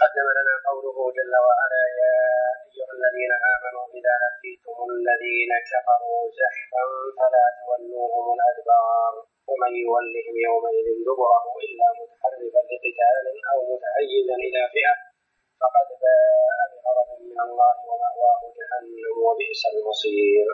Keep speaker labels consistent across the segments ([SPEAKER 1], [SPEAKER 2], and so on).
[SPEAKER 1] تقدم لنا قوله جل وعلا: يا أيها الذين آمنوا إذا لقيتم الذين كفروا زحفا فلا تولوهم الأدبار ومن يولهم يومئذ دبره إلا متحرفا لقتال أو متحيزا إلى فئة فقد باء بغضب من الله ومأواه جهنم وبئس المصير.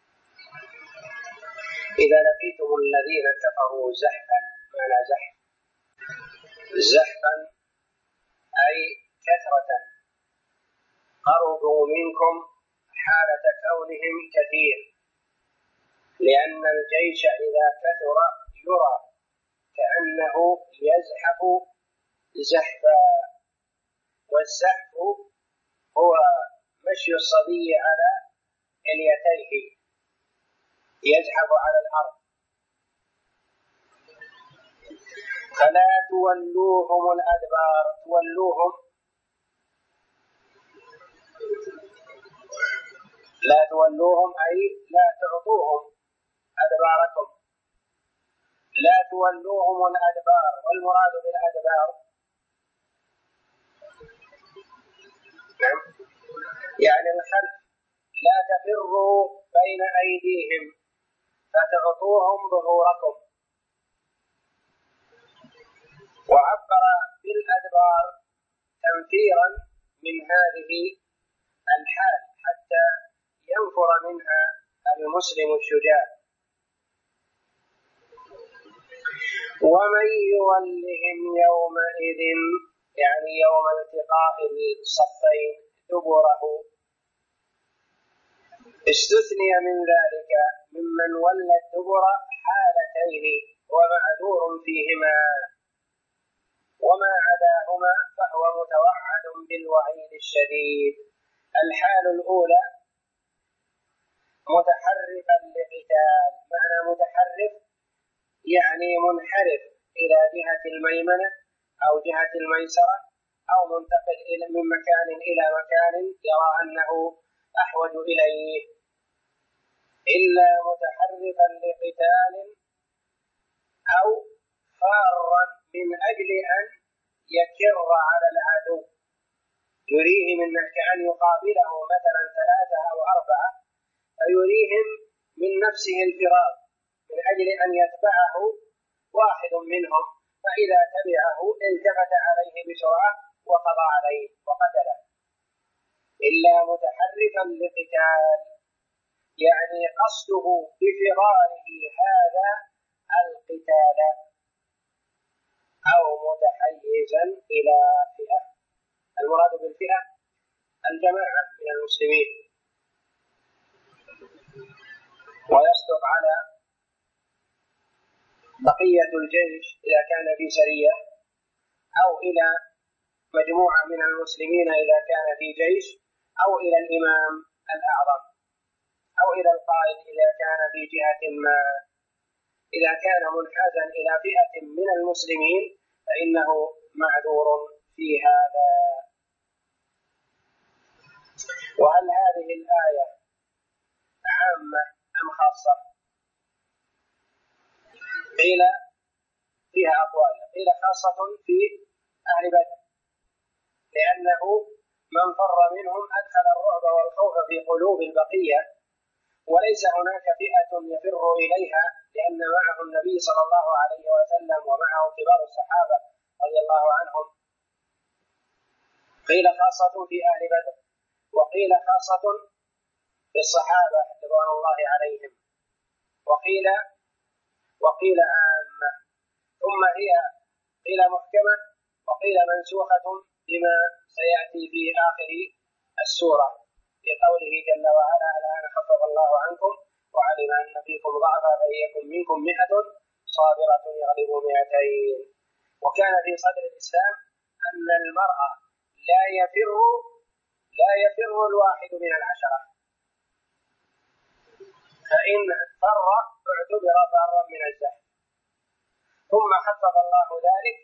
[SPEAKER 1] إذا لقيتم الذين كفروا زحفا، معنى زحف زحفا أي كثرة، قربوا منكم حالة كونهم كثير، لأن الجيش إذا كثر يرى كأنه يزحف زحفا، والزحف هو مشي الصبي على إليتيه يزحف على الأرض. فلا تولوهم الأدبار، تولوهم لا تولوهم أي لا تعطوهم أدباركم، لا تولوهم الأدبار. والمراد بالأدبار يعني الخلف، لا تفروا بين أيديهم فتعطوهم ظهوركم. وعبر بالأدبار تنفيرا من هذه الحال حتى ينفر منها المسلم الشجاع. ومن يولهم يومئذ يعني يوم التقاء الصفين دبره، استثني من ذلك ممن ولى الدبر حالتين ومعذور فيهما، وما عداهما فهو متوعد بالوعيد الشديد. الحال الأولى متحرفا لقتال، معنى متحرف يعني منحرف إلى جهة الميمنة أو جهة الميسرة، أو منتقل من مكان إلى مكان يرى أنه أحوج إليه، إلا متحرفا لقتال أو فارا من أجل أن يكر على العدو، يريه منه كأن يقابله مثلا 3 أو 4 فيريهم من نفسه الفرار من أجل أن يتبعه واحد منهم، فإذا تبعه التفت عليه بسرعة وقضى عليه وقتله. إلا متحرفا لقتال يعني قصده بفراره هذا القتال، أو متحيزا إلى فئة. المراد بالفئة الجماعة من المسلمين، ويصدق على بقية الجيش إذا كان في سرية، أو إلى مجموعة من المسلمين إذا كان في جيش، أو إلى الإمام الأعظم، أو إلى القائد إذا كان في جهة ما. إذا كان منحازا إلى فئة من المسلمين فإنه معذور في هذا. وهل هذه الآية عامة أم خاصة؟ قيل فيها أقوال، قيل خاصة في أهل بدر، لأنه من فر منهم أدخل الرعب والخوف في قلوب البقية، وليس هناك فئة يفر إليها، لأن معه النبي صلى الله عليه وسلم ومعه كبار الصحابة رضي الله عنهم. قيل خاصة في أهل بدر، وقيل خاصة في الصحابة رضوان الله عليهم، وقيل عامة. ثم هي قيل محكمة وقيل منسوخة بما سيأتي في آخر السورة في قوله جل وعلا: الآن خفف الله عنكم وعلم أن فيكم ضعفا فإن منكم 100 صابرة يغلبوا 200. وكان في صدر الإسلام أن المرء لا يفر الواحد من 10، فإن فر اعتبر فارا من الزحف. ثم خفف الله ذلك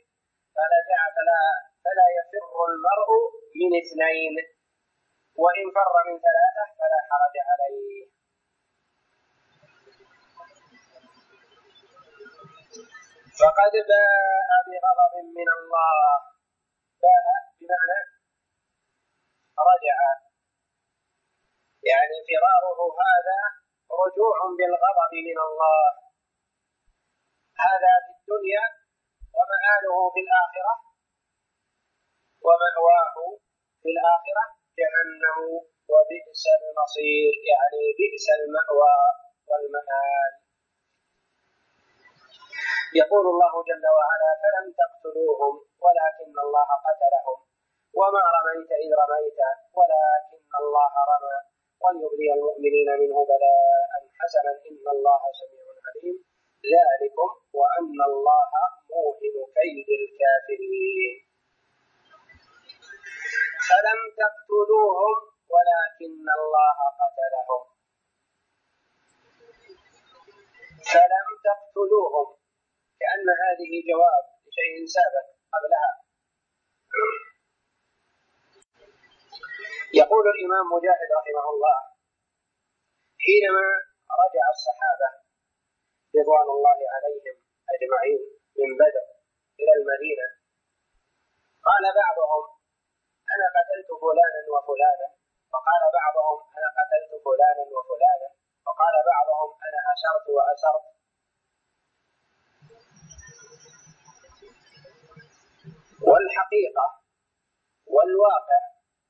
[SPEAKER 1] فلا يفر المرء من 2، وإن فر من 3 فلا حرج عليه. فقد باء بغضب من الله، باء بمعنى مرجوع بالغضب من الله، هذا في الدنيا، ومآله في الآخرة، ومأواه في الآخرة جهنم وبئس المصير، يعني بئس المأوى والمآل. يقول الله جل وعلا: فلم تقتلوهم ولكن الله قتلهم وما رميت إذ رميت ولكن الله رمى وليبلي المؤمنين منه بلاء حسنا إن الله سميع عليم، ذلكم وأن الله موهن كيد الكافرين. فلم تقتلوهم ولكن الله قتلهم. فلم تقتلوهم كأن هذه جواب لشيء سابق قبلها. يقول الإمام مجاهد رحمه الله: حينما رجع الصحابة رضوان الله عليهم أجمعين من بدر إلى المدينة، قال بعضهم: أنا قتلت فلانا وفلانا، وقال بعضهم: أنا قتلت فلانا وفلانا، وقال بعضهم: أنا أسرت وأسرت. والحقيقة والواقع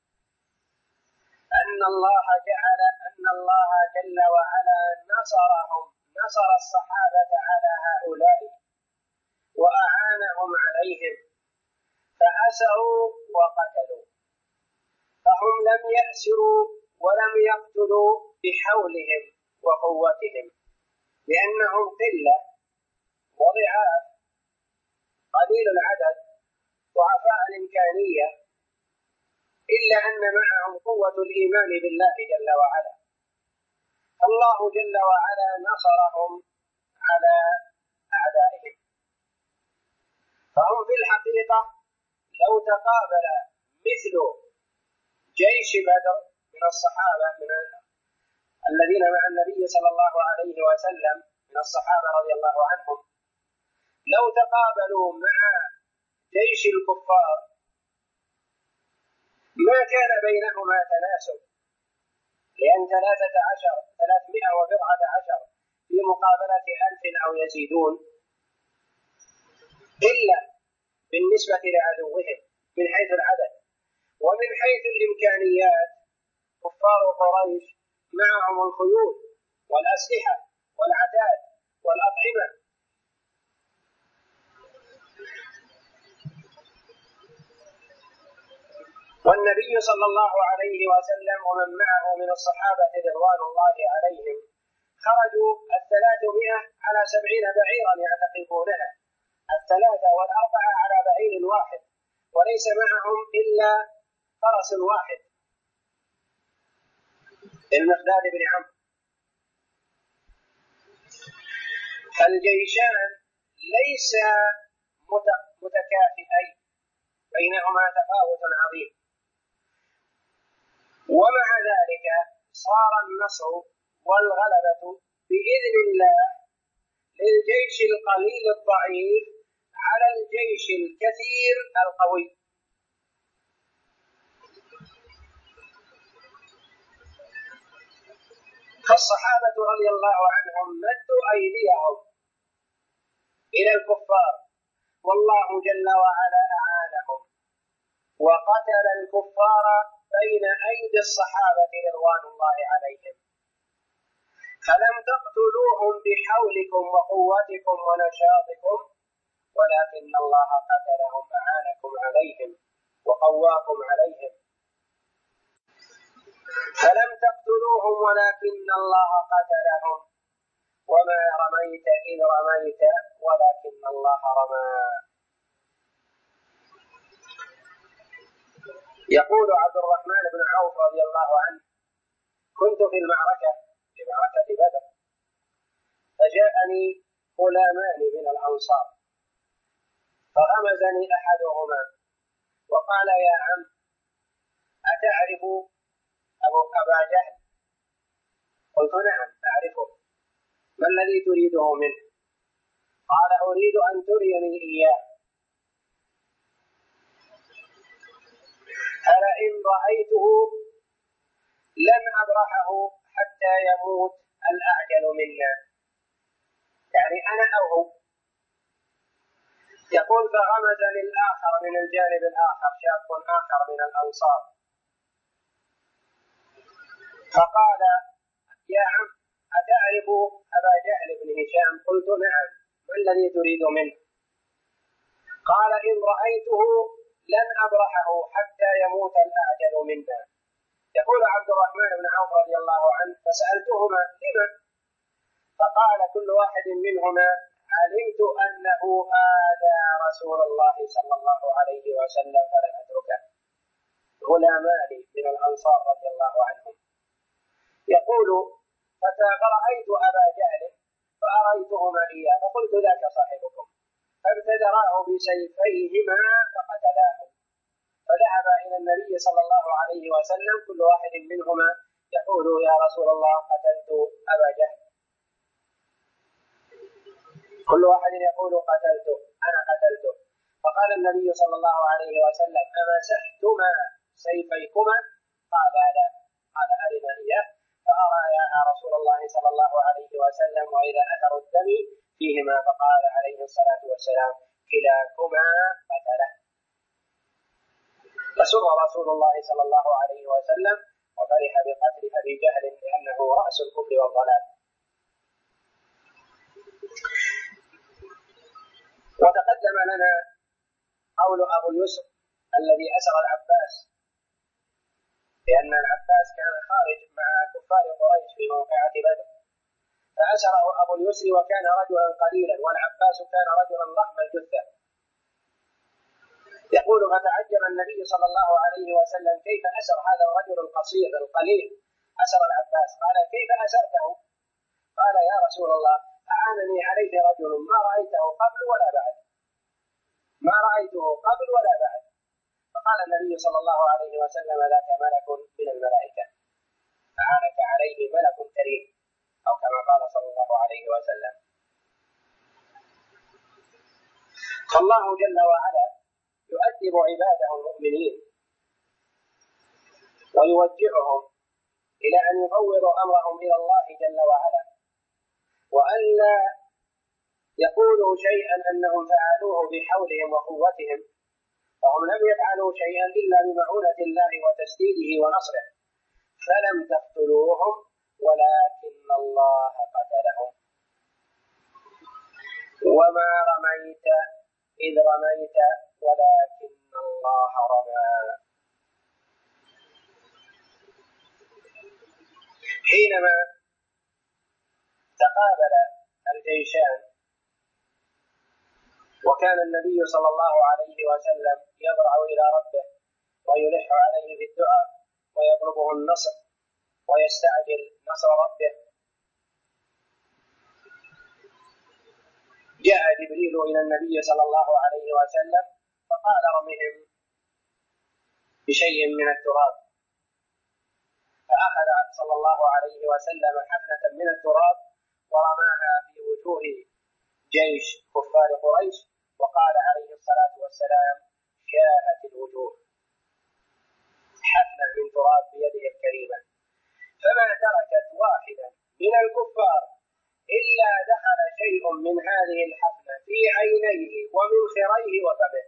[SPEAKER 1] أن الله جل وعلا نصرهم، نصر الصحابة على هؤلاء وأعانهم عليهم، فأسروا وقتلوا، فهم لم يأسروا ولم يقتلوا بحولهم وقوتهم، لأنهم قلة وضعاف، قليل العدد، ضعفاء الإمكانية، إلا أن معهم قوة الإيمان بالله جل وعلا. الله جل وعلا نصرهم على أعدائهم. فهم في الحقيقة لو تقابل مثل جيش بدر من الصحابة من الذين مع النبي صلى الله عليه وسلم من الصحابة رضي الله عنهم، لو تقابلوا مع جيش الكفار ما كان بينهما تناسب، لأن 310 في مقابلة 1000 أو يزيدون إلا بالنسبة لعدوهم من حيث العدد، ومن حيث الإمكانيات كفار قريش معهم الخيول والأسلحة والعتاد والأطعمة، والنبي صلى الله عليه وسلم ومن معه من الصحابة رضوان الله عليهم خرجوا 300 على 70 بعيرا يعتقبونها، 3 و4 على بعير واحد، وليس معهم إلا فرس واحد المقداد بن عمرو. فالجيشان ليس متكافئين، بينهما تفاوت عظيم، ومع ذلك صار النصر والغلبة بإذن الله للجيش القليل الضعيف على الجيش الكثير القوي. فالصحابة رضي الله عنهم مدوا أيديهم إلى الكفار، والله جل وعلا أعانهم وقتل الكفار بين أيدي الصحابة رضوان الله عليهم. فلم تقتلوهم بحولكم وقوتكم ونشاطكم، ولكن الله قتلهم، أعانكم عليهم وقواكم عليهم. فلم تقتلوهم ولكن الله قتلهم وما رميت إذ رميت ولكن الله رمى. يقول عبد الرحمن بن عوف رضي الله عنه: كنت في معركة بدر، فجاءني غلامان من الأنصار، فغمزني أحدهما وقال: يا عم، أتعرف أبا جهل؟ قلت: نعم أعرفه. ما الذي تريده منه؟ قال: أريد أن تريني إياه، فلئن رأيته لن أبرحه حتى يموت الأعجل منا، يعني أنا أو هو. يقول فغمزني الآخر من الجانب الآخر، شاب آخر من الأنصار، فقال يا عم أتعرف أبا جهل بن هشام؟ قلت نعم، ما الذي تريد منه؟ قال إن رأيته لن أبرحه حتى يموت الأعجل منا. يقول عبد الرحمن بن عوف رضي الله عنه فسألتهما لما؟ فقال كل واحد منهما علمت أنه آذى رسول الله صلى الله عليه وسلم فلن أتركه. غلامان من الأنصار رضي الله عنهم. يقول فرأيت أبا جهل فأريتهما إياه فقلت ذاك صاحبكم، فابتدراه بسيفيهما فقتلاه، فذهب إلى النبي صلى الله عليه وسلم كل واحد منهما يقول يا رسول الله قتلت أبا جهل، كل واحد يقول قتلته أنا قتلته. فقال النبي صلى الله عليه وسلم أمسحتما سيفيكما؟ قال لا. قال أرنا إياه، فأراياها رسول الله صلى الله عليه وسلم وإذا أثر الدم فيهما، فقال عليه الصلاة والسلام كلاكما قتله. فسر رسول الله صلى الله عليه وسلم وفرح بقتل أبي جهل لأنه رأس الكفر والضلال. وتقدم لنا قول أبو اليسر الذي أسر العباس، لأن العباس كان خارج مع كفار قريش في موقعة بدر، فأسره أبو اليسر وكان رجلا قليلا، والعباس كان رجلا ضخم الجثة. يقول فتعجب النبي صلى الله عليه وسلم كيف أسر هذا الرجل القصير القليل، أسر العباس. قال كيف أسرته؟ قال يا رسول الله أعانني عليه رجل ما رأيته قبل ولا بعد، ما رأيته قبل ولا بعد. فقال النبي صلى الله عليه وسلم ذاك ملك من الملائكة، أعانك عليه ملك كريم، أو كما قال صلى الله عليه وسلم. فالله جل وعلا يؤدب عباده المؤمنين ويوجههم إلى أن يفوضوا أمرهم إلى الله جل وعلا، وأن لا يقولوا شيئا أنهم فعلوه بحولهم وقوتهم، فهم لم يفعلوا شيئا إلا بمعونة الله وتسديده ونصره، فلم تقتلوهم ولكن الله قتلهم. وما رميت إذ رميت ولكن الله رمى. حينما تقابل الجيشان وكان النبي صلى الله عليه وسلم يضرع إلى ربه ويلح عليه بالدعاء ويطلبه النصر ويستعجل نصر ربه، جاء جبريل إلى النبي صلى الله عليه وسلم فقال رمهم بشيء من التراب، فأخذ صلى الله عليه وسلم حفنة من التراب ورماها في وجوه جيش كفار قريش، وقال عليه الصلاة والسلام شاءت الوجوه، حفنة من تراب بيده الكريمة، فما تركت واحدا من الكفار إلا دخل شيء من هذه الحفنة في عينيه ومن خريه وفمه،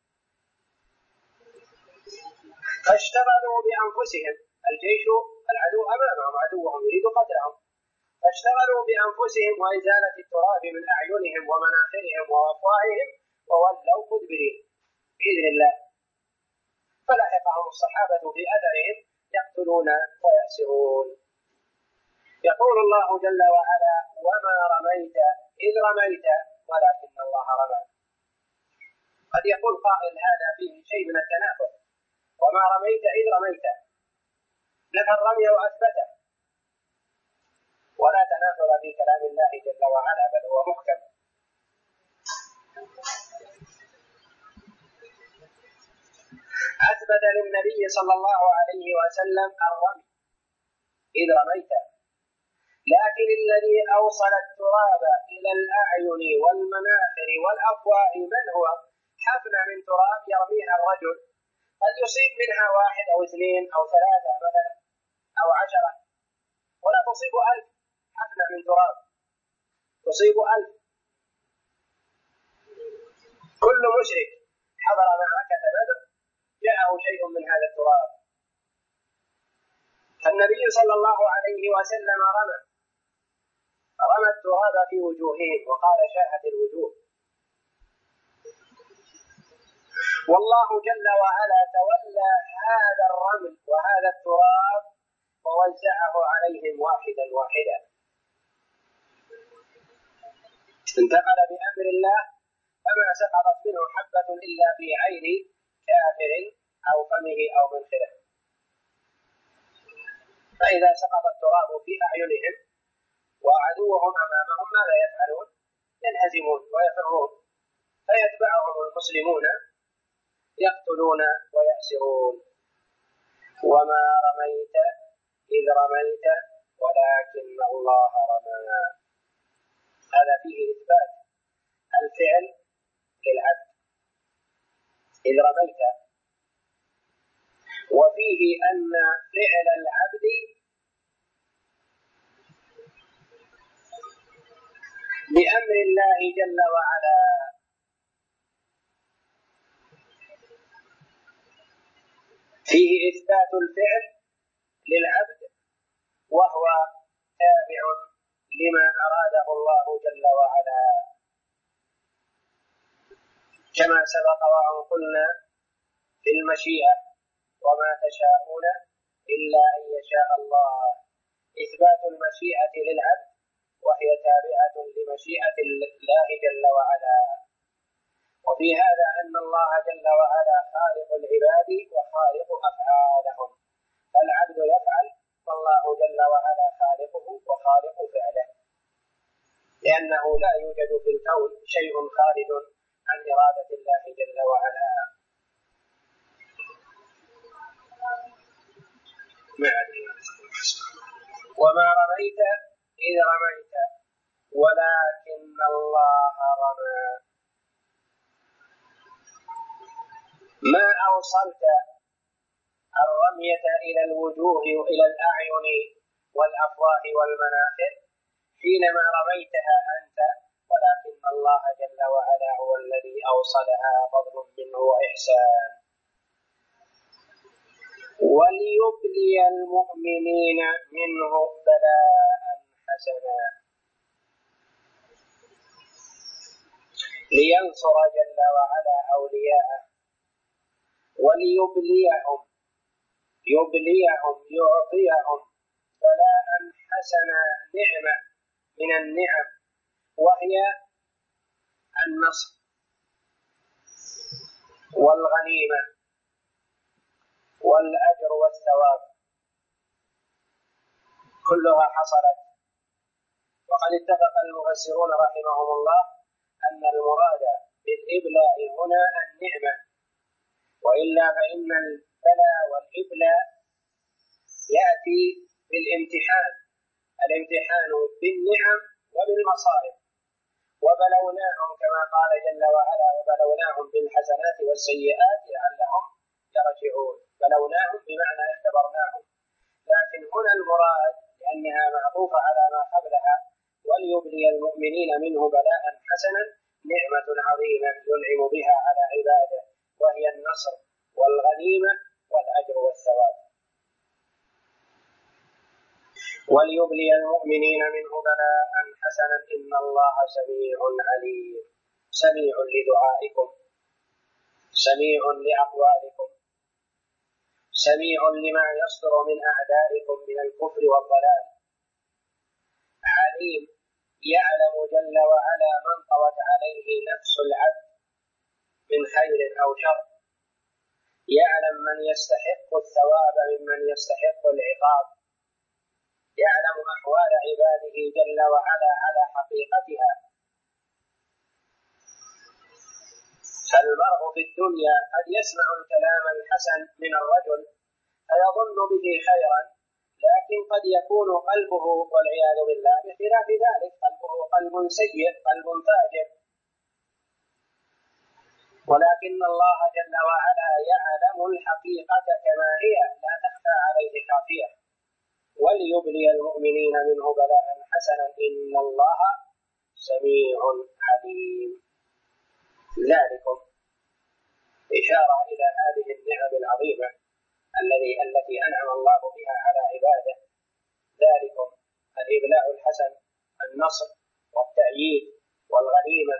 [SPEAKER 1] فاشتغلوا بأنفسهم، الجيش العدو أمامهم عدوهم يريد قتلهم، فاشتغلوا بأنفسهم وإزالة التراب من أعينهم ومناخرهم وأفواههم وولوا مدبرين بإذن الله، فلحقهم الصحابة في أثرهم يقتلون ويأسرون. يقول الله جل وعلا وما رميت إذ رميت ولكن الله رمى. قد يقول قائل هذا فيه شيء من التناقض، وما رميت إذ رميت نفى الرمي وأثبته، ولا تناقض في كلام الله جل وعلا بل هو محكم. أثبت للنبي صلى الله عليه وسلم الرمي إذ رميت، لكن الذي أوصل التراب إلى الأعين والمناخر والأفواه من هو؟ حفنة من تراب يرميها الرجل، قد يصيب منها واحد أو اثنين أو ثلاثة مثلا أو 10، ولا تصيب 1000 حفنة من تراب تصيب 1000. كل مشرك حضر معركة بدر جاءه شيء من هذا التراب. فالنبي صلى الله عليه وسلم رمى التراب في وجوههم وقال شاهت الوجوه. والله جل وعلا تولى هذا الرمل وهذا التراب ووزعه عليهم واحدا واحدا، انتقل بأمر الله، فما سقطت منه حبة إلا في عين كافر أو فمه أو منخره. فإذا سقط التراب في أعينهم وعدوهم أمامهم ماذا يفعلون؟ ينهزمون ويفرون، فيتبعهم المسلمون يقتلون ويأسرون. وما رميت إذ رميت ولكن الله رمى. هذا فيه إثبات الفعل للعبد إذ رميت، وفيه أن فعل العبد بأمر الله جل وعلا. فيه إثبات الفعل للعبد وهو تابع لما أراده الله جل وعلا، كما سبق وأن قلنا في المشيئة وما تشاءون إلا أن يشاء الله. إثبات المشيئة للعبد وهي تابعة لمشيئة الله جل وعلا. وفي هذا أن الله جل وعلا خالق العباد وخالق أفعالهم، فالعبد يفعل والله جل وعلا خالقه وخالق فعله، لأنه لا يوجد في الكون شيء خارج عن إرادة الله جل وعلا. وما رميت إذ رميت ولكن الله رمى. ما أوصلت الرمية إلى الوجوه وإلى الأعين والأفواه والمناخر حينما رميتها أنت، ولكن الله جل وعلا هو الذي أوصلها فضل منه وإحسان. وليبلي المؤمنين منه بلاء حسنا، لينصر جل وعلا أولياءه وليبليهم، يعطيهم بلاء حسنا، نعمة من النعم وهي النصر والغنيمة والأجر والثواب، كلها حصلت. وقد اتفق المفسرون رحمهم الله أن المراد بالإبلاء هنا النعمة، وإلا فإن البلاء والإبلاء يأتي بالامتحان، الامتحان بالنعم وبالمصائب. وبلوناهم كما قال جل وعلا وبلوناهم بالحسنات والسيئات لعلهم يرجعون. بلوناهم بمعنى اختبرناهم، لكن هنا المراد لأنها معطوفة على ما قبلها وليبلي المؤمنين منه بلاء حسنا، نعمة عظيمة ينعم بها على عباده، وهي النصر والغنيمة والأجر والثواب. وليبلي المؤمنين منه بلاء حسنا إن الله سميع عليم، سميع لدعائكم، سميع لأقوالكم، سميع لما يصدر من أعدائكم من الكفر والضلال، عليم يعلم جل وعلا من طوت عليه نفس العبد من خير أو شر، يعلم من يستحق الثواب ممن يستحق العقاب، يعلم أحوال عباده جل وعلا على حقيقتها. فالمرء في الدنيا قد يسمع الكلام الحسن من الرجل فيظن به خيرا، لكن قد يكون قلبه والعياذ بالله بخلاف ذلك، قلبه قلب سيء، قلب فاجر. ولكن الله جل وعلا يعلم الحقيقة كما هي لا تخفى عليه خافية. وليبلي المؤمنين منه بلاء حسنا إن الله سميع عليم. ذلكم إشارة إلى هذه النعم العظيمة التي أنعم الله بها على عباده. ذلكم الإبلاء الحسن، النصر والتأييد والغنيمة.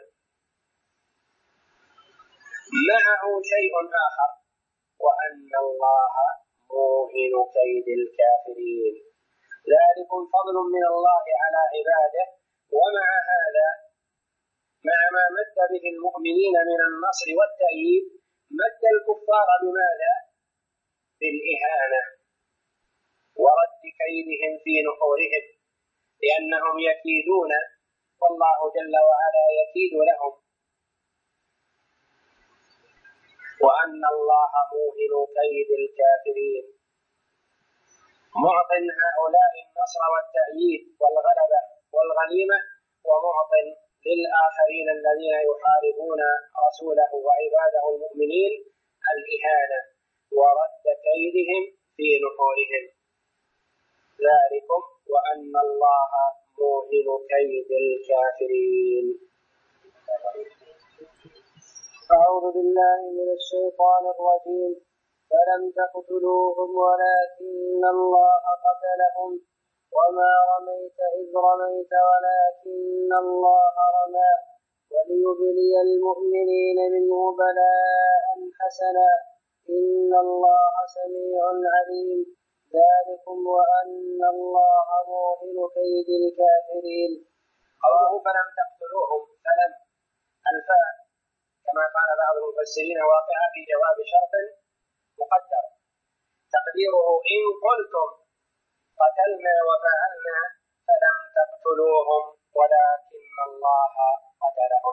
[SPEAKER 1] معه شيء آخر، وأن الله موهن كيد الكافرين. ذلكم فضل من الله على عباده. ومع هذا، مع ما مد به المؤمنين من النصر والتأييد، مد الكفار بماذا؟ بالإهانة ورد كيدهم في نحورهم، لأنهم يكيدون والله جل وعلا يكيد لهم. وأن الله موهن كيد الكافرين، معطٍ هؤلاء النصر والتأييد والغلبة والغنيمة، ومعطٍ للآخرين الذين يحاربون رسوله وعباده المؤمنين الإهانة ورد كيدهم في نحورهم. ذلكم وأن الله موهن كيد الكافرين.
[SPEAKER 2] أعوذ بالله من الشيطان الرجيم. فلم تقتلوهم ولكن الله قتلهم وما رميت إذ رميت ولكن الله رمى وليبلي المؤمنين منه بلاء حسنا إن الله سميع عليم. ذلكم وأن الله موهن كيد الكافرين.
[SPEAKER 1] قوله فلم تقتلوهم، فلم الفاء كما قال بعض المفسرين واقعة في جواب شرط مقدر، تقديره إن قلتم قتلنا وفعلنا فلم تقتلوهم ولكن الله قتلهم.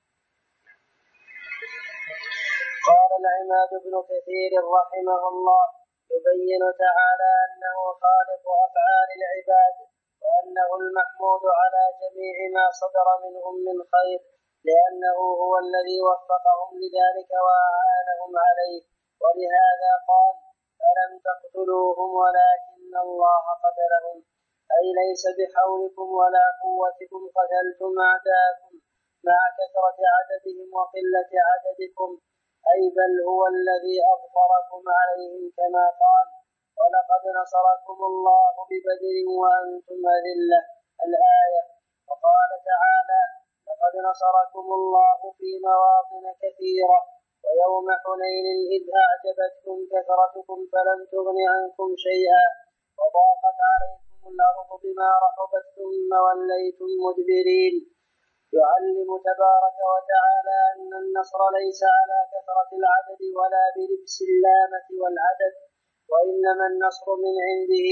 [SPEAKER 2] قال العماد بن كثير رحمه الله يبين تعالى أنه خالق أفعال العباد، وأنه المحمود على جميع ما صدر منهم من خير، لأنه هو الذي وفقهم لذلك وأعانهم عليه. ولهذا قال فلم تقتلوهم ولكن الله قتلهم، أي ليس بحولكم ولا قوتكم قتلتم أعداءكم مع كثرة عددهم وقلة عددكم، أي بل هو الذي أظفركم عليهم كما قال ولقد نصركم الله ببدر وأنتم أذلة الآية. وقال تعالى لقد نصركم الله في مواطن كثيرة ويوم حنين إذ أعجبتكم كثرتكم فلم تغن عنكم شيئا وضاقت عليكم الأرض بما رحبت ثم وليتم مدبرين. يعلم تبارك وتعالى أن النصر ليس على كثرة العدد ولا بلبس اللامة والعدد، وإنما النصر من عنده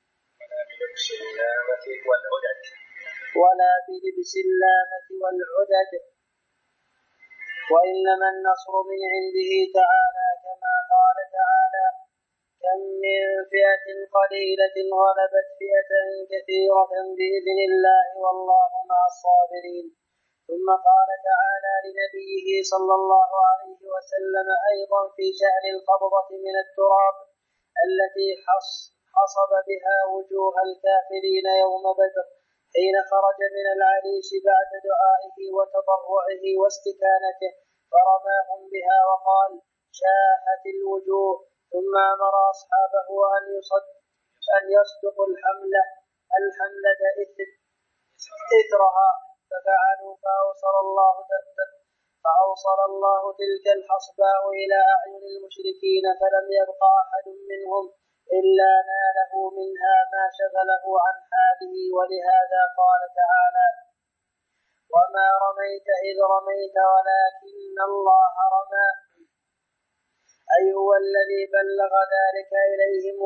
[SPEAKER 2] وإنما النصر من عنده تعالى، كما قال تعالى كم من فئة قليلة غلبت فئة كثيرة بإذن الله والله مع الصابرين. ثم قال تعالى لنبيه صلى الله عليه وسلم أيضا في شأن القبضة من التراب التي حصب بها وجوه الكافرين يوم بدر حين خرج من العريش بعد دعائه وتضرعه واستكانته فرماهم بها وقال شاحت الوجوه، ثم أمر أصحابه أن يصدقوا الحملة إثرها، ففعلوا فأوصل الله تلك الحصباء إلى أعين المشركين فلم يبق أحد منهم إلا ناله منها ما شغله عن حاله. ولهذا قال تعالى وما رميت إذ رميت ولكن الله رمى، أي هو الذي بلغ ذلك إليهم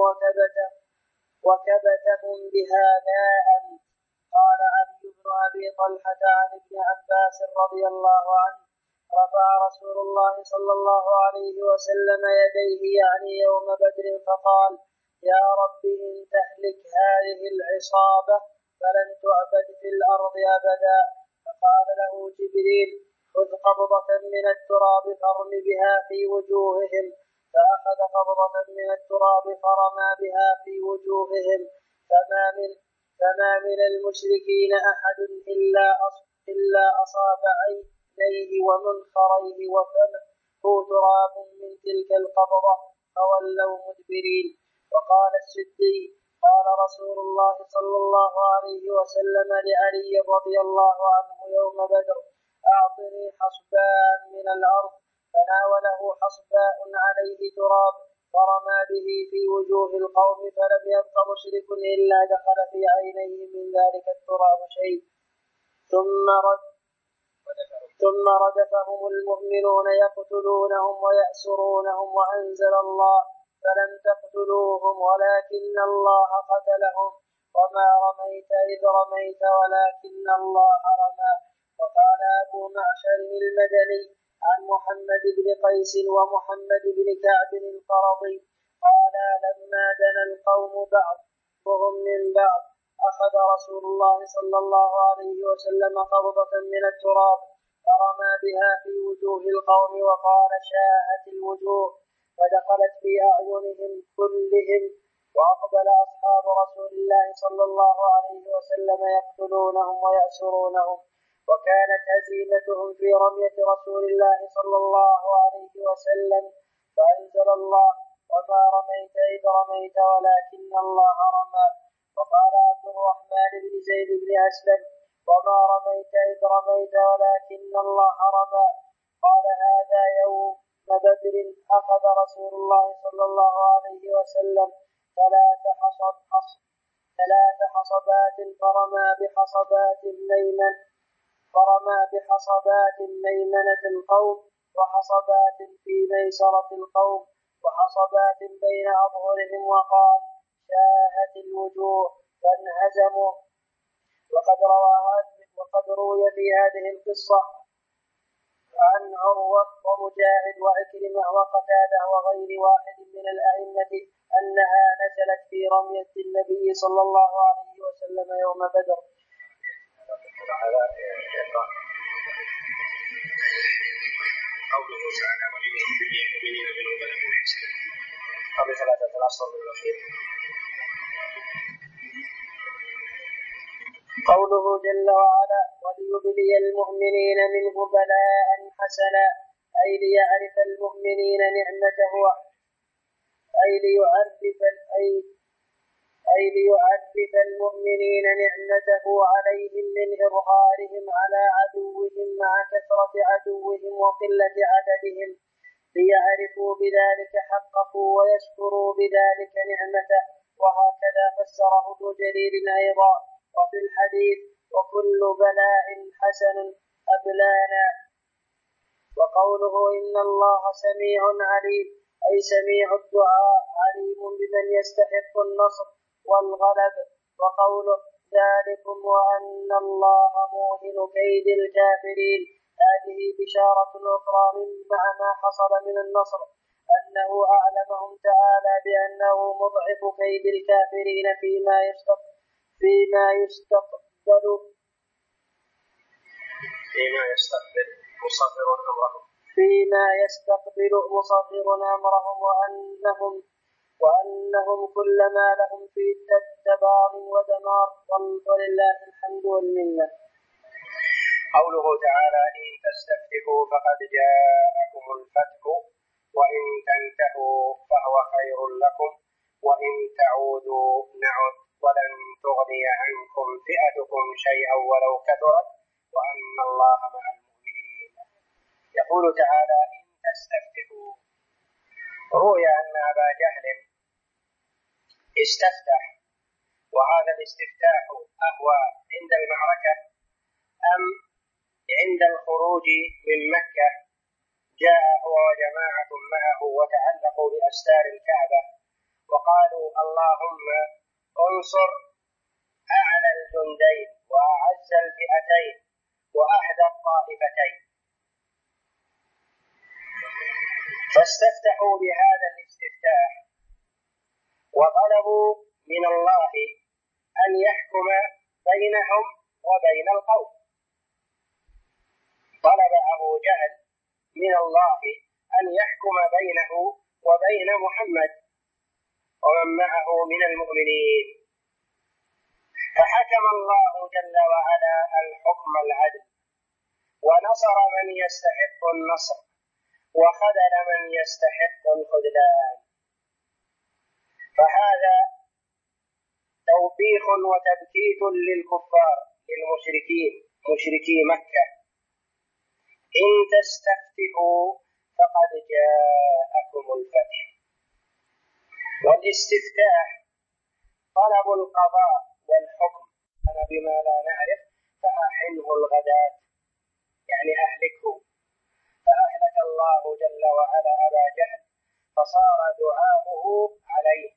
[SPEAKER 2] وكبتهم بها داء. قال علي بن أبي طلحة عن ابن عباس رضي الله عنه رفع رسول الله صلى الله عليه وسلم يديه يعني يوم بدر فقال يا رب إن تهلك هذه العصابة فلن تعبد في الأرض أبدا. فقال له جبريل خذ قبضة من التراب فارم بها في وجوههم، فأخذ قبضة من التراب فرمى بها في وجوههم فما من المشركين أحد إلا أصاب عينيه ومنخريه وفمه تراب من تلك القبضة فولوا مدبرين. وقال السدي قال رسول الله صلى الله عليه وسلم لعلي رضي الله عنه يوم بدر: أعطني حصباء من الأرض، فناوله حصباء عليه تراب فرمى به في وجوه القوم فلم يبق مشرك إلا دخل في عينيه من ذلك التراب شيء، ثم ردفهم المؤمنون يقتلونهم ويأسرونهم، وأنزل الله: فلم تقتلوهم ولكن الله قتلهم وما رميت إذ رميت ولكن الله رمى. وقال أبو معشر المدني عن محمد بن قيس ومحمد بن كعب القرظي قال: لما دنا القوم بعضهم من بعض أخذ رسول الله صلى الله عليه وسلم قبضة من التراب فرمى بها في وجوه القوم وقال: شاهت الوجوه، فدخلت في أعينهم كلهم، وأقبل أصحاب رسول الله صلى الله عليه وسلم يقتلونهم ويأسرونهم، وكانت هزيمتهم في رمية رسول الله صلى الله عليه وسلم، فأنزل الله: وما رميت إذ رميت ولكن الله رمى. وقال عبد الرحمن بن زيد بن أسلم: وما رميت إذ رميت ولكن الله رمى. قال: هذا يوم بدر أخذ رسول الله صلى الله عليه وسلم 3 حصبات فرمى بحصبات ميمنة القوم، وحصبات في ميسرة القوم، وحصبات بين أظهرهم، وقال: شاهت الوجوه فانهزموا. وقد روي في هذه القصة عن عروة ومجاهد وعكرمة وقتادة وغير واحد من الأئمة أنها نزلت في رمية النبي صلى الله عليه وسلم يوم بدر.
[SPEAKER 1] قوله تعالى: وليخرج المؤمنين منهم بلغ الحسن قبل 3 الأسطر الأخير.
[SPEAKER 2] قوله جل وعلا: وليبلي المؤمنين منه بلاء حسنا، أي ليعرف المؤمنين نعمته، أي ليعرف المؤمنين نعمته عليهم من إظهارهم على عدوهم مع كثرة عدوهم وقلة عددهم، ليعرفوا بذلك حقه ويشكروا بذلك نعمته. وهكذا فسره ابن جرير أيضا. وفي الحديث: وكل بلاء حسن أبلانا. وقوله: إن الله سميع عليم، أي سميع الدعاء عليم بمن يستحق النصر والغلب. وقوله: ذلكم وأن الله موهن كيد الكافرين، هذه بشارة أخرى مع ما حصل من النصر، أنه أعلمهم تعالى بأنه مضعف كيد الكافرين فيما يستقبل مصغر أمرهم، وأنهم كلما لهم في تبار ودمار، ولله الحمد والمنة.
[SPEAKER 1] قوله تعالى: إن تستفتحوا فقد جاءكم الفتح وإن تنتهوا فهو خير لكم وإن تعودوا نعد ولن تغني عنكم فئتكم شيئا ولو كثرت وأن الله مع المؤمنين. يقول تعالى: إن تستفتحوا. روي أن أبا جهل استفتح، وهذا الاستفتاح أهوى عند المعركة أم عند الخروج من مكة؟ جاء هو وجماعة معه وتعلقوا بأستار الكعبة وقالوا: اللهم انصر أعلى الجندين وأعز الفئتين وأحدى الطائفتين. فاستفتحوا بهذا الاستفتاح وطلبوا من الله أن يحكم بينهم وبين القوم. طلب أبو جهل من الله أن يحكم بينه وبين محمد ومن معه من المؤمنين. فحكم الله جل وعلا الحكم العدل، ونصر من يستحق النصر، وخذل من يستحق الخذلان. فهذا توبيخ وتبكيت للكفار، للمشركين، مشركي مكة: إن تستفتحوا فقد جاءكم الفتح. والاستفتاح طلب القضاء والحكم، أنا بما لا نعرف فأحنه الغداة، يعني أهلكه. فأهلك الله جل وعلا أبا جهل، فصار دعاؤه عليه: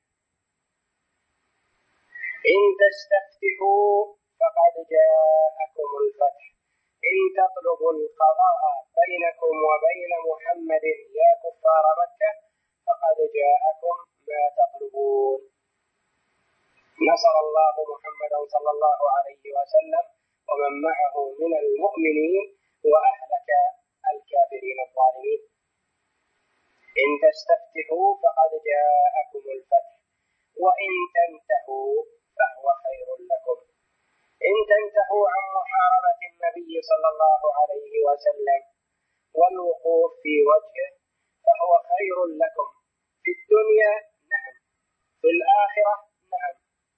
[SPEAKER 1] إن تستفتحوا فقد جاءكم الفتح، إن تطلبوا القضاء بينكم وبين محمد يا كفار مكة فقد جاءكم ما تطلبون. نصر الله محمدا صلى الله عليه وسلم ومن معه من المؤمنين، وأهلك الكافرين الظالمين. إن تستفتحوا فقد جاءكم الفتح وإن تنتهوا فهو خير لكم. إن تنتهوا عن محاربة النبي صلى الله عليه وسلم والوقوف في وجهه فهو خير لكم في الدنيا، نعم، في الآخرة نعم.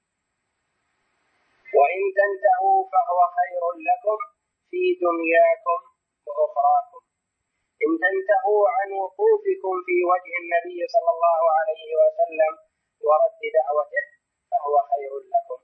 [SPEAKER 1] وإن تنتهوا فهو خير لكم في دنياكم وأخراكم. إن تنتهوا عن وقوفكم في وجه النبي صلى الله عليه وسلم ورد دعوته فهو خير لكم.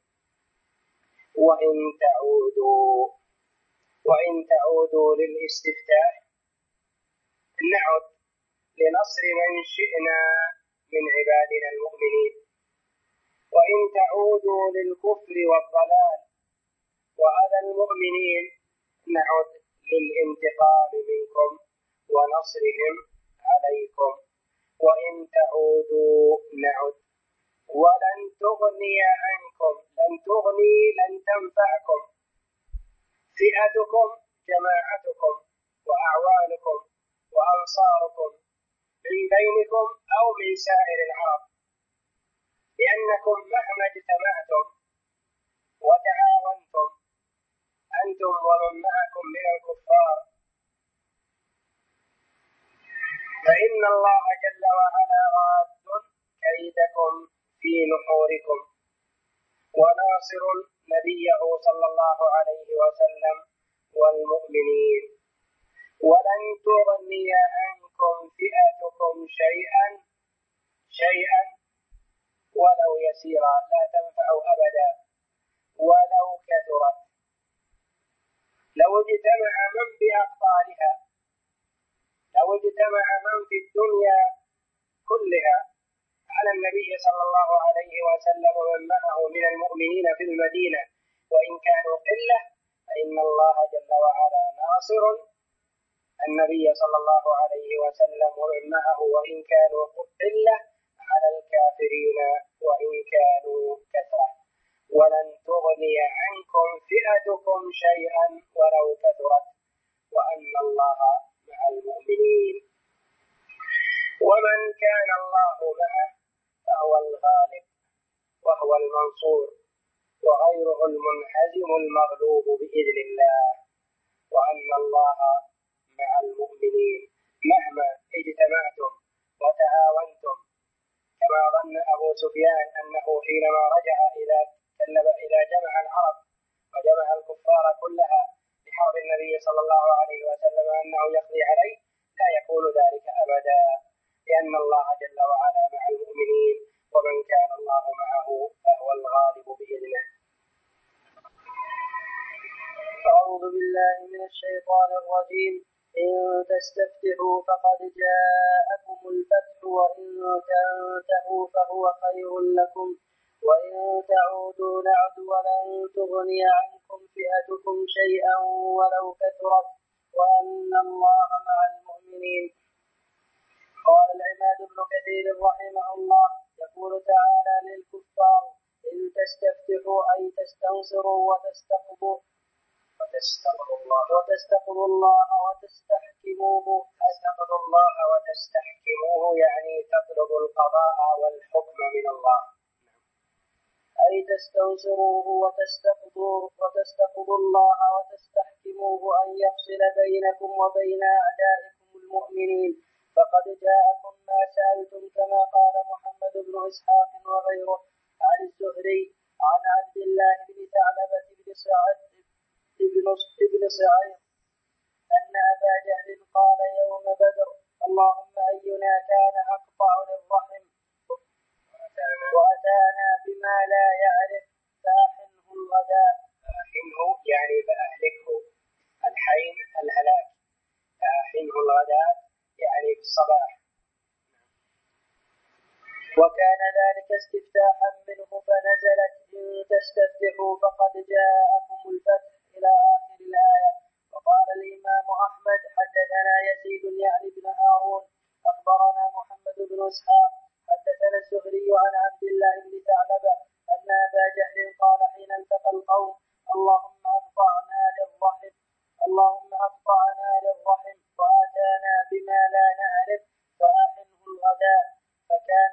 [SPEAKER 1] وإن تعودوا للاستفتاح نعد لنصر من شئنا من عبادنا المؤمنين. وإن تعودوا للكفر والضلال وأذى المؤمنين نعد للانتقام منكم ونصرهم عليكم. وإن تعودوا نعد. ولن تغني عنكم، لن تنفعكم فئتكم، جماعتكم وأعوانكم وأنصاركم من بينكم أو من سائر العرب، لأنكم مهما اجتمعتم وتعاونتم أنتم ومن معكم من الكفار فإن الله جل وعلا راد كيدكم في نحوركم، وناصر نبيه صلى الله عليه وسلم والمؤمنين. ولن تغني عنكم فئتكم شيئا ولو يسيرا، لا تنفع أبدا ولو كثرت. لو اجتمع من بأقطارها، لو اجتمع من في الدنيا كلها على النبي صلى الله عليه وسلم ومن معه من المؤمنين في المدينة وإن كانوا قلة، فإن الله جل وعلا ناصر النبي صلى الله عليه وسلم ومن معه وإن كانوا قلة على الكافرين وإن كانوا كثرة. ولن تغني عنكم فئتكم شيئا ولو كثرت وأن الله مع المؤمنين. ومن كان الله معه فهو الغالب وهو المنصور، وغيره المنهزم المغلوب بإذن الله. وأن الله مع المؤمنين مهما اجتمعتم وتعاونتم، كما ظن أبو سفيان أنه حينما رجع إلى جمع العرب وجمع الكفار كلها لحرب النبي صلى الله عليه وسلم أنه يقضي عليه، لا يكون ذلك أبدا، لأن الله جل وعلا مع المؤمنين، ومن كان الله معه فهو الغالب بإذنه.
[SPEAKER 2] أعوذ بالله من الشيطان الرجيم. إن تستفتحوا فقد جاءكم الفتح وإن تنتهوا فهو خير لكم وإن تعودوا نعد. ولن تغني عنكم فئتكم شيئا ولو كثرت وأن الله مع المؤمنين. قال العماد بن كثير رحمه الله: يقول تعالى للكفار: إن تستفتحوا أي تستنصروا وتستقضوا الله وتستحكموه.
[SPEAKER 1] تستقضوا الله وتستحكموه يعني تطلب القضاء والحكم من الله.
[SPEAKER 2] أي تستنصروه وتستقضوا الله وتستحكموه أن يفصل بينكم وبين أعدائكم المؤمنين، فقد جاءكم ما سألتم، كما قال محمد بن إسحاق وغيره عن الزهري عن عبد الله بن ثعلبة بن صعير أن أبا جهل قال يوم بدر: اللهم أينا كان أقطع للرحم وأتانا بما لا يعرف فأحنه الغداء.
[SPEAKER 1] فأحنه يعني فأهلكه، الحين الهلاك، فأحنه الغداء يعني في الصباح.
[SPEAKER 2] وكان ذلك استفتاحا منه، فنزلت: إن تستفتحوا فقد جاءكم الفتح إلى آخر الآية. وقال الإمام أحمد: حدثنا يزيد يعني بن هارون أخبرنا محمد بن إسحاق حدثنا الزهري عن عبد الله بن ثعلبة أن أبا جهل قال حين التقى القوم: اللهم أقطعنا للرحم وآتانا بما لا نعرف فأحنه الغداء. فكان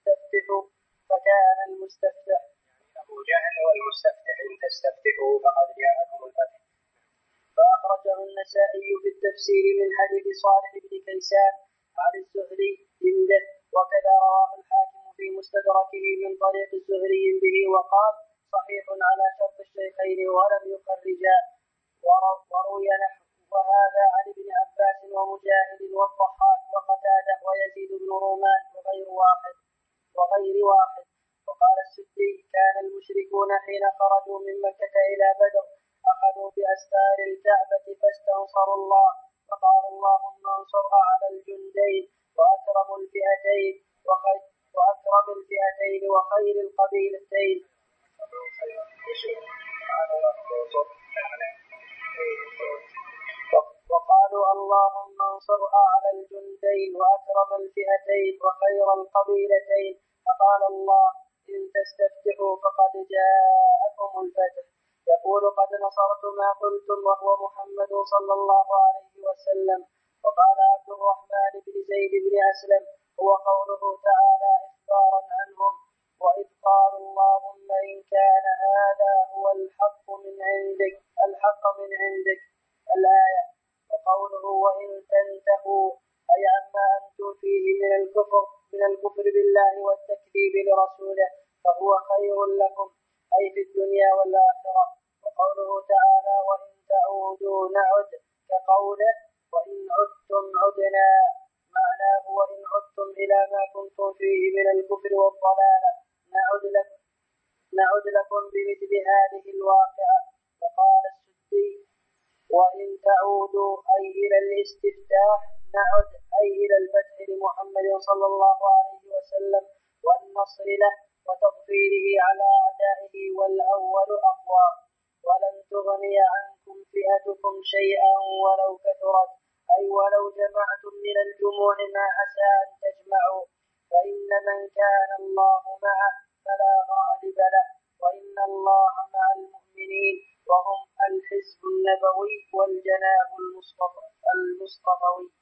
[SPEAKER 2] المستفتح
[SPEAKER 1] أبو جهل والمستفتح: إن تستفتحوا فقد جاءكم الفتح.
[SPEAKER 2] فأخرجه النسائي في التفسير من حديث صالح بن كيسان عن الزهري به، وكذا رواه الحاكم في مستدركه من طريق الزهري به وقال: صحيح على شرط الشيخين ولم يخرجا. وروي نحو وهذا عن ابن عباس ومجاهد والضحاك وقتادة ويزيد بن رومان وغير واحد. وقال السدي: كان المشركون حين خرجوا من مكة إلى بدر أخذوا بأستار الكعبة فاستنصروا الله، فقال: اللهم انصرها على الجندين وأكرم الفئتين وخير القبيلتين. وقالوا: اللهم انصرها على الجندين وأكرم الفئتين وخير القبيلتين. فقال الله: إن تستفتحوا فقد جاءكم الفتح. يقول: قد نصرت ما قلتم، وهو محمد صلى الله عليه وسلم. وقال عبد الرحمن بن زيد بن أسلم: هو قوله تعالى إخبارا عنهم: وإذ قالوا اللهم إن كان هذا هو الحق من عندك الآية. وقوله: وإن تنتهوا أي عما أنتم فيه من الكفر بالله والتكذيب لرسوله فهو خير لكم، أي في الدنيا والآخرة. وقوله تعالى: وإن تعودوا نعد، كقوله: وإن عدتم عدنا، معناه: وإن عدتم إلى ما كنتم فيه من الكفر والضلالة نعد لكم بمثل هذه الواقعة. وقال السدي: وإن تعودوا أي إلى الاستفتاح، نعد أي إلى الفتح لمحمد صلى الله عليه وسلم والنصر له وتظفيره على أعدائه، والأول أقوى. ولن تغني عنكم فئتكم شيئا ولو كثرت، أي ولو جمعتم من الجموع ما عسى أن تجمعوا، فإن من كان الله معه فلا غالب له، وإن الله مع المؤمنين، وهم الحزب النبوي والجناح المصطفوي.